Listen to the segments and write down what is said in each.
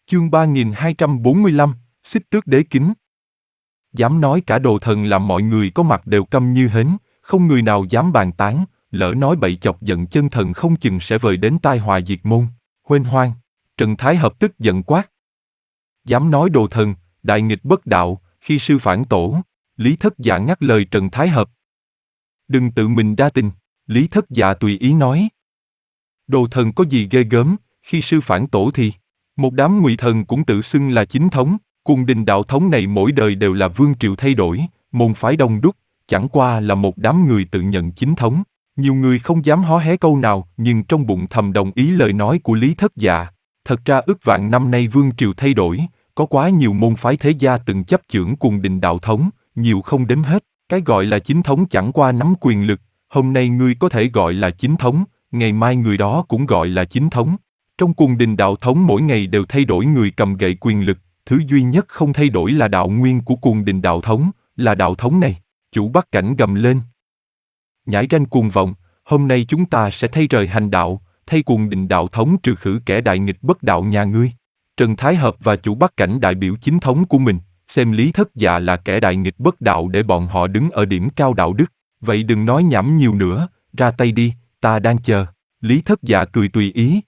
Chương 3245, Xích Tước Đế Kính. Dám nói cả đồ thần làm mọi người có mặt đều câm như hến, không người nào dám bàn tán, lỡ nói bậy chọc giận chân thần không chừng sẽ vời đến tai họa diệt môn. Huênh hoang, Trần Thái Hợp tức giận quát. Dám nói đồ thần, đại nghịch bất đạo, khi sư phản tổ. Lý Thất Dạ ngắt lời Trần Thái Hợp. Đừng tự mình đa tình, Lý Thất Dạ tùy ý nói. Đồ thần có gì ghê gớm, khi sư phản tổ thì một đám ngụy thần cũng tự xưng là chính thống. Cung đình đạo thống này mỗi đời đều là vương triều thay đổi, môn phái đông đúc, chẳng qua là một đám người tự nhận chính thống. Nhiều người không dám hó hé câu nào, nhưng trong bụng thầm đồng ý lời nói của Lý Thất Dạ. Thật ra ức vạn năm nay vương triều thay đổi, có quá nhiều môn phái thế gia từng chấp chưởng cung đình đạo thống, nhiều không đếm hết. Cái gọi là chính thống chẳng qua nắm quyền lực, hôm nay ngươi có thể gọi là chính thống, ngày mai người đó cũng gọi là chính thống. Trong cung đình đạo thống mỗi ngày đều thay đổi người cầm gậy quyền lực, thứ duy nhất không thay đổi là đạo nguyên của cung đình đạo thống, là đạo thống này. Chủ Bắc Cảnh gầm lên. Nhãi ranh cuồng vọng, hôm nay chúng ta sẽ thay rời hành đạo, thay cung đình đạo thống trừ khử kẻ đại nghịch bất đạo nhà ngươi. Trần Thái Hợp và Chủ Bắc Cảnh đại biểu chính thống của mình, xem Lý Thất Dạ là kẻ đại nghịch bất đạo để bọn họ đứng ở điểm cao đạo đức. Vậy đừng nói nhảm nhiều nữa, ra tay đi, ta đang chờ. Lý Thất Dạ cười tùy ý.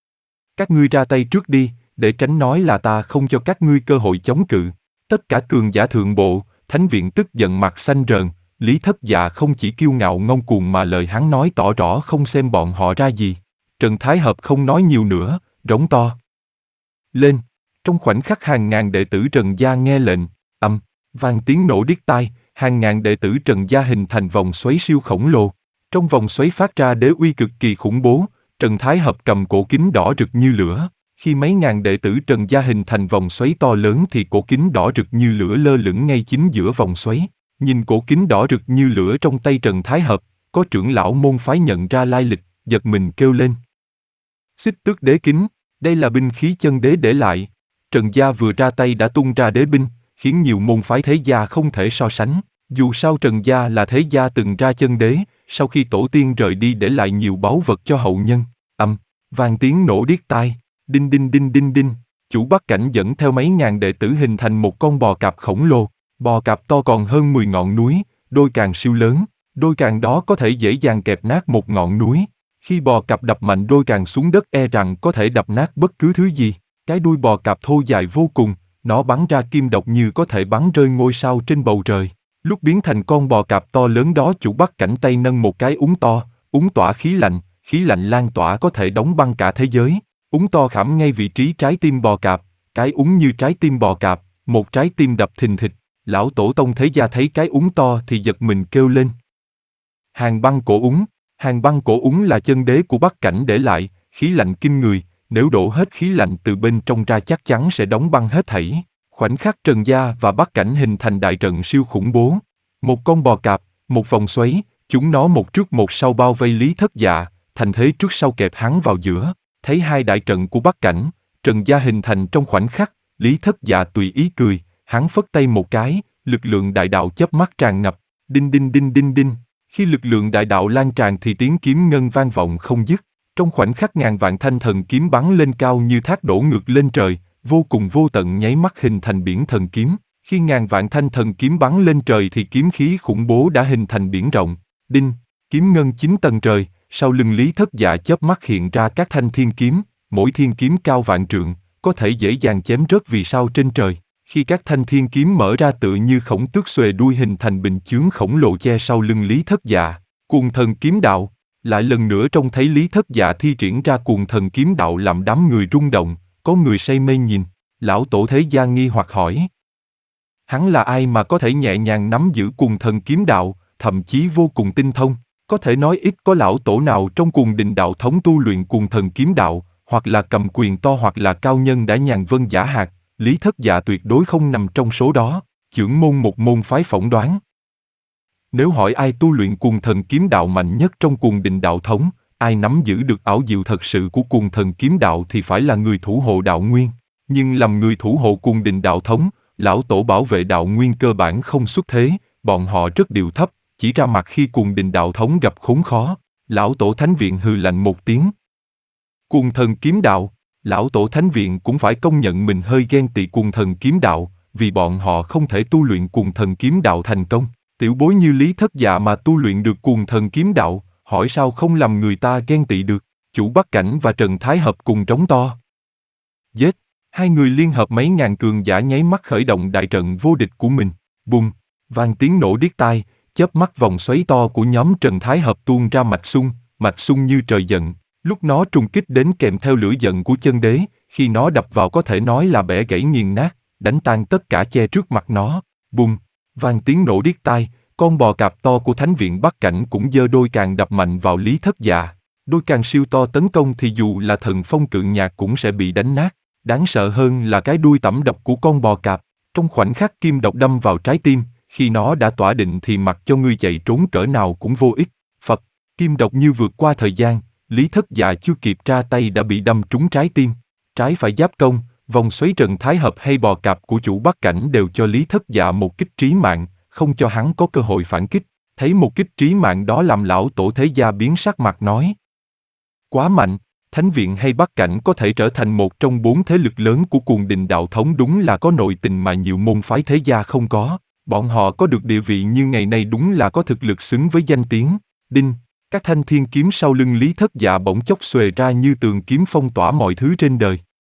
Các ngươi ra tay trước đi, để tránh nói là ta không cho các ngươi cơ hội chống cự. Tất cả cường giả thượng bộ, thánh viện tức giận mặt xanh rờn. Lý Thất Dạ không chỉ kiêu ngạo ngông cuồng mà lời hắn nói tỏ rõ không xem bọn họ ra gì. Trần Thái Hợp không nói nhiều nữa, rống to lên. Trong khoảnh khắc hàng ngàn đệ tử Trần gia nghe lệnh, vang tiếng nổ điếc tai, hàng ngàn đệ tử Trần gia hình thành vòng xoáy siêu khổng lồ. Trong vòng xoáy phát ra đế uy cực kỳ khủng bố. Trần Thái Hợp cầm cổ kính đỏ rực như lửa. Khi mấy ngàn đệ tử Trần gia hình thành vòng xoáy to lớn thì cổ kính đỏ rực như lửa lơ lửng ngay chính giữa vòng xoáy. Nhìn cổ kính đỏ rực như lửa trong tay Trần Thái Hợp, có trưởng lão môn phái nhận ra lai lịch, giật mình kêu lên. Xích Tước Đế Kính, đây là binh khí chân đế để lại. Trần gia vừa ra tay đã tung ra đế binh, khiến nhiều môn phái thế gia không thể so sánh. Dù sao Trần gia là thế gia từng ra chân đế, sau khi tổ tiên rời đi để lại nhiều báu vật cho hậu nhân. Vang tiếng nổ điếc tai, đinh đinh đinh đinh đinh. Chủ Bắc Cảnh dẫn theo mấy ngàn đệ tử hình thành một con bò cạp khổng lồ. Bò cạp to còn hơn 10 ngọn núi, đôi càng siêu lớn, đôi càng đó có thể dễ dàng kẹp nát một ngọn núi. Khi bò cạp đập mạnh đôi càng xuống đất e rằng có thể đập nát bất cứ thứ gì. Cái đuôi bò cạp thô dài vô cùng, nó bắn ra kim độc như có thể bắn rơi ngôi sao trên bầu trời. Lúc biến thành con bò cạp to lớn đó, Chủ Bắc Cảnh tay nâng một cái úng to, úng tỏa khí lạnh lan tỏa có thể đóng băng cả thế giới. Úng to khảm ngay vị trí trái tim bò cạp, cái úng như trái tim bò cạp, một trái tim đập thình thịch. Lão tổ tông thế gia thấy cái úng to thì giật mình kêu lên. Hàng băng cổ úng là chân đế của Bắc Cảnh để lại, khí lạnh kinh người, nếu đổ hết khí lạnh từ bên trong ra chắc chắn sẽ đóng băng hết thảy. Khoảnh khắc Trần gia và Bắc Cảnh hình thành đại trận siêu khủng bố. Một con bò cạp, một vòng xoáy, chúng nó một trước một sau bao vây Lý Thất Dạ, thành thế trước sau kẹp hắn vào giữa. Thấy hai đại trận của Bắc Cảnh, Trần gia hình thành trong khoảnh khắc, Lý Thất Dạ tùy ý cười, hắn phất tay một cái, lực lượng đại đạo chớp mắt tràn ngập, đinh đinh đinh đinh đinh. Khi lực lượng đại đạo lan tràn thì tiếng kiếm ngân vang vọng không dứt. Trong khoảnh khắc ngàn vạn thanh thần kiếm bắn lên cao như thác đổ ngược lên trời, vô cùng vô tận nháy mắt hình thành biển thần kiếm. Khi ngàn vạn thanh thần kiếm bắn lên trời thì kiếm khí khủng bố đã hình thành biển rộng. Đinh, kiếm ngân 9 tầng trời, sau lưng Lý Thất Dạ chớp mắt hiện ra các thanh thiên kiếm, mỗi thiên kiếm cao vạn trượng, có thể dễ dàng chém rớt vì sao trên trời. Khi các thanh thiên kiếm mở ra tựa như khổng tước xuề đuôi hình thành bình chướng khổng lồ che sau lưng Lý Thất Dạ. Cuồng thần kiếm đạo, lại lần nữa trông thấy Lý Thất Dạ thi triển ra cuồng thần kiếm đạo làm đám người rung động, có người say mê nhìn. Lão tổ thế gia nghi hoặc hỏi. Hắn là ai mà có thể nhẹ nhàng nắm giữ cuồng thần kiếm đạo, thậm chí vô cùng tinh thông? Có thể nói ít có lão tổ nào trong cung đình đạo thống tu luyện cuồng thần kiếm đạo, hoặc là cầm quyền to hoặc là cao nhân đã nhàn vân giả hạt. Lý Thất Dạ tuyệt đối không nằm trong số đó, chưởng môn một môn phái phỏng đoán. Nếu hỏi ai tu luyện cuồng thần kiếm đạo mạnh nhất trong cuồng đình đạo thống, ai nắm giữ được ảo diệu thật sự của cuồng thần kiếm đạo thì phải là người thủ hộ đạo nguyên. Nhưng làm người thủ hộ cuồng đình đạo thống, lão tổ bảo vệ đạo nguyên cơ bản không xuất thế, bọn họ rất điệu thấp, chỉ ra mặt khi cuồng đình đạo thống gặp khốn khó. Lão tổ thánh viện hừ lạnh một tiếng. Cuồng thần kiếm đạo, Lão tổ thánh viện cũng phải công nhận mình hơi ghen tị Quần Thần Kiếm Đạo, vì bọn họ không thể tu luyện Quần Thần Kiếm Đạo thành công. Tiểu bối như Lý Thất Dạ mà tu luyện được Quần Thần Kiếm Đạo, hỏi sao không làm người ta ghen tị được. Chủ Bắc Cảnh và Trần Thái Hợp cùng trống to. Giết! Hai người liên hợp mấy ngàn cường giả nháy mắt khởi động đại trận vô địch của mình. Bùng! Vang tiếng nổ điếc tai, chớp mắt vòng xoáy to của nhóm Trần Thái Hợp tuôn ra mạch xung như trời giận. Lúc nó trùng kích đến kèm theo lửa giận của chân đế, khi nó đập vào có thể nói là bẻ gãy nghiền nát, đánh tan tất cả che trước mặt nó. Bùng! Vang tiếng nổ điếc tai, con bò cạp to của Thánh viện Bắc Cảnh cũng giơ đôi càng đập mạnh vào Lý Thất Dạ. Đôi càng siêu to tấn công thì dù là thần phong cự nhạc cũng sẽ bị đánh nát. Đáng sợ hơn là cái đuôi tẩm độc của con bò cạp. Trong khoảnh khắc kim độc đâm vào trái tim, khi nó đã tỏa định thì mặc cho ngươi chạy trốn cỡ nào cũng vô ích. Phật! Kim độc như vượt qua thời gian, Lý Thất Dạ chưa kịp ra tay đã bị đâm trúng trái tim. Trái phải giáp công, vòng xoáy Trần Thái Hợp hay bò cạp của chủ Bắc Cảnh đều cho Lý Thất Dạ một kích trí mạng, không cho hắn có cơ hội phản kích. Thấy một kích trí mạng đó làm lão tổ thế gia biến sắc mặt nói. Quá mạnh, Thánh viện hay Bắc Cảnh có thể trở thành một trong 4 thế lực lớn của Cuồng Đình đạo thống đúng là có nội tình mà nhiều môn phái thế gia không có. Bọn họ có được địa vị như ngày nay đúng là có thực lực xứng với danh tiếng. Đinh! Các thanh thiên kiếm sau lưng Lý Thất Dạ bỗng chốc xuề ra như tường kiếm phong tỏa mọi thứ trên đời.